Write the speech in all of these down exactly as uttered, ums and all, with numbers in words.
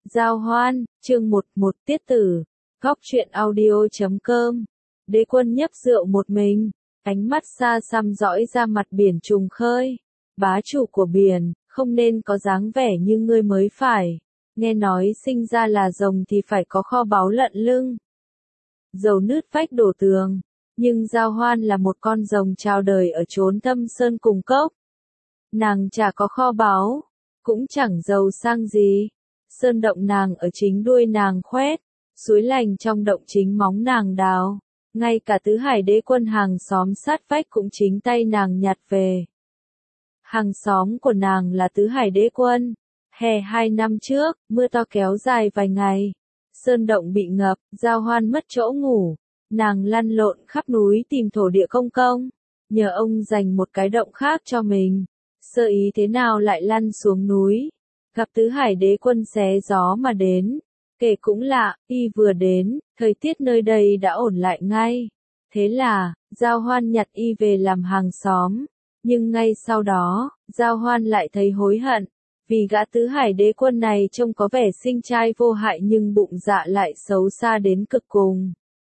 Giao hoan, chương một một tiết tử, góc truyện audio.com. Đế quân nhấp rượu một mình, ánh mắt xa xăm dõi ra mặt biển trùng khơi. Bá chủ của biển, không nên có dáng vẻ như ngươi mới phải. Nghe nói sinh ra là rồng thì phải có kho báu lận lưng. Dầu nứt vách đổ tường, nhưng Giao hoan là một con rồng chào đời ở chốn thâm sơn cùng cốc. Nàng chả có kho báu, cũng chẳng giàu sang gì. Sơn động nàng ở chính đuôi nàng khoét, suối lành trong động chính móng nàng đào, ngay cả tứ hải đế quân hàng xóm sát vách cũng chính tay nàng nhặt về. Hàng xóm của nàng là tứ hải đế quân. Hè hai năm trước, mưa to kéo dài vài ngày, sơn động bị ngập, Giao hoan mất chỗ ngủ, nàng lăn lộn khắp núi tìm thổ địa công công, nhờ ông dành một cái động khác cho mình. Sơ ý thế nào lại lăn xuống núi, gặp tứ hải đế quân xé gió mà đến. Kể cũng lạ, y vừa đến, thời tiết nơi đây đã ổn lại ngay. Thế là, Giao hoan nhặt y về làm hàng xóm. Nhưng ngay sau đó, Giao hoan lại thấy hối hận, vì gã tứ hải đế quân này trông có vẻ xinh trai vô hại nhưng bụng dạ lại xấu xa đến cực cùng.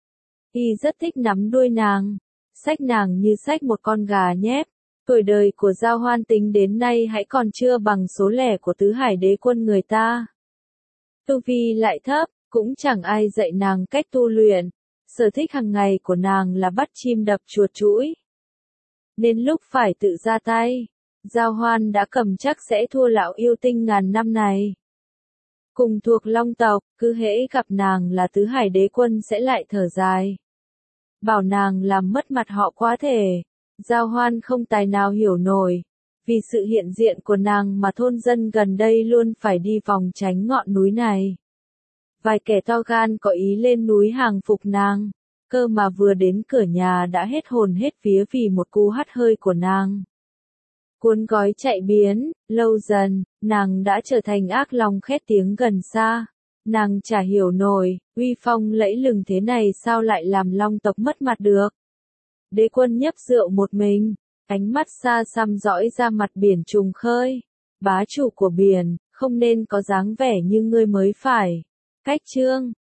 Y rất thích nắm đuôi nàng, xách nàng như xách một con gà nhép. Tuổi đời của Giao hoan tính đến nay hãy còn chưa bằng số lẻ của tứ hải đế quân người ta. Tu vi lại thấp, cũng chẳng ai dạy nàng cách tu luyện. Sở thích hàng ngày của nàng là bắt chim đập chuột chũi. Nên lúc phải tự ra tay, Giao hoan đã cầm chắc sẽ thua lão yêu tinh ngàn năm này. Cùng thuộc Long tộc, cứ hễ gặp nàng là tứ hải đế quân sẽ lại thở dài. Bảo nàng làm mất mặt họ quá thể. Giao hoan không tài nào hiểu nổi, vì sự hiện diện của nàng mà thôn dân gần đây luôn phải đi vòng tránh ngọn núi này. Vài kẻ to gan có ý lên núi hàng phục nàng, cơ mà vừa đến cửa nhà đã hết hồn hết vía vì một cú hắt hơi của nàng. Cuốn gói chạy biến, lâu dần, nàng đã trở thành ác long khét tiếng gần xa. Nàng chả hiểu nổi, uy phong lẫy lừng thế này sao lại làm Long tộc mất mặt được. Đế quân nhấp rượu một mình, ánh mắt xa xăm dõi ra mặt biển trùng khơi. Bá chủ của biển, không nên có dáng vẻ như ngươi mới phải. Cách chương